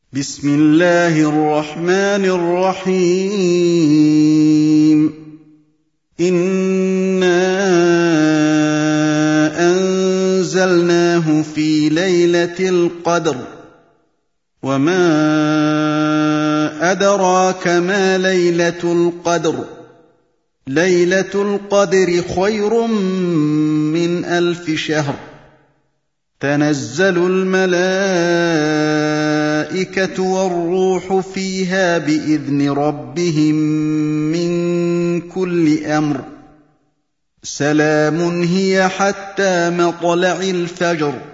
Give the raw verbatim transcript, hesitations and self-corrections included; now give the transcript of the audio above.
بسم الله الرحمن الرحيم إنا أنزلناه في ليلة القدر وما أدراك ما ليلة القدر ليلة القدر خير من ألف شهر تنزل الملائكة والروح فيها بإذن ربهم من كل أمر سلام هي حتى مطلع الفجر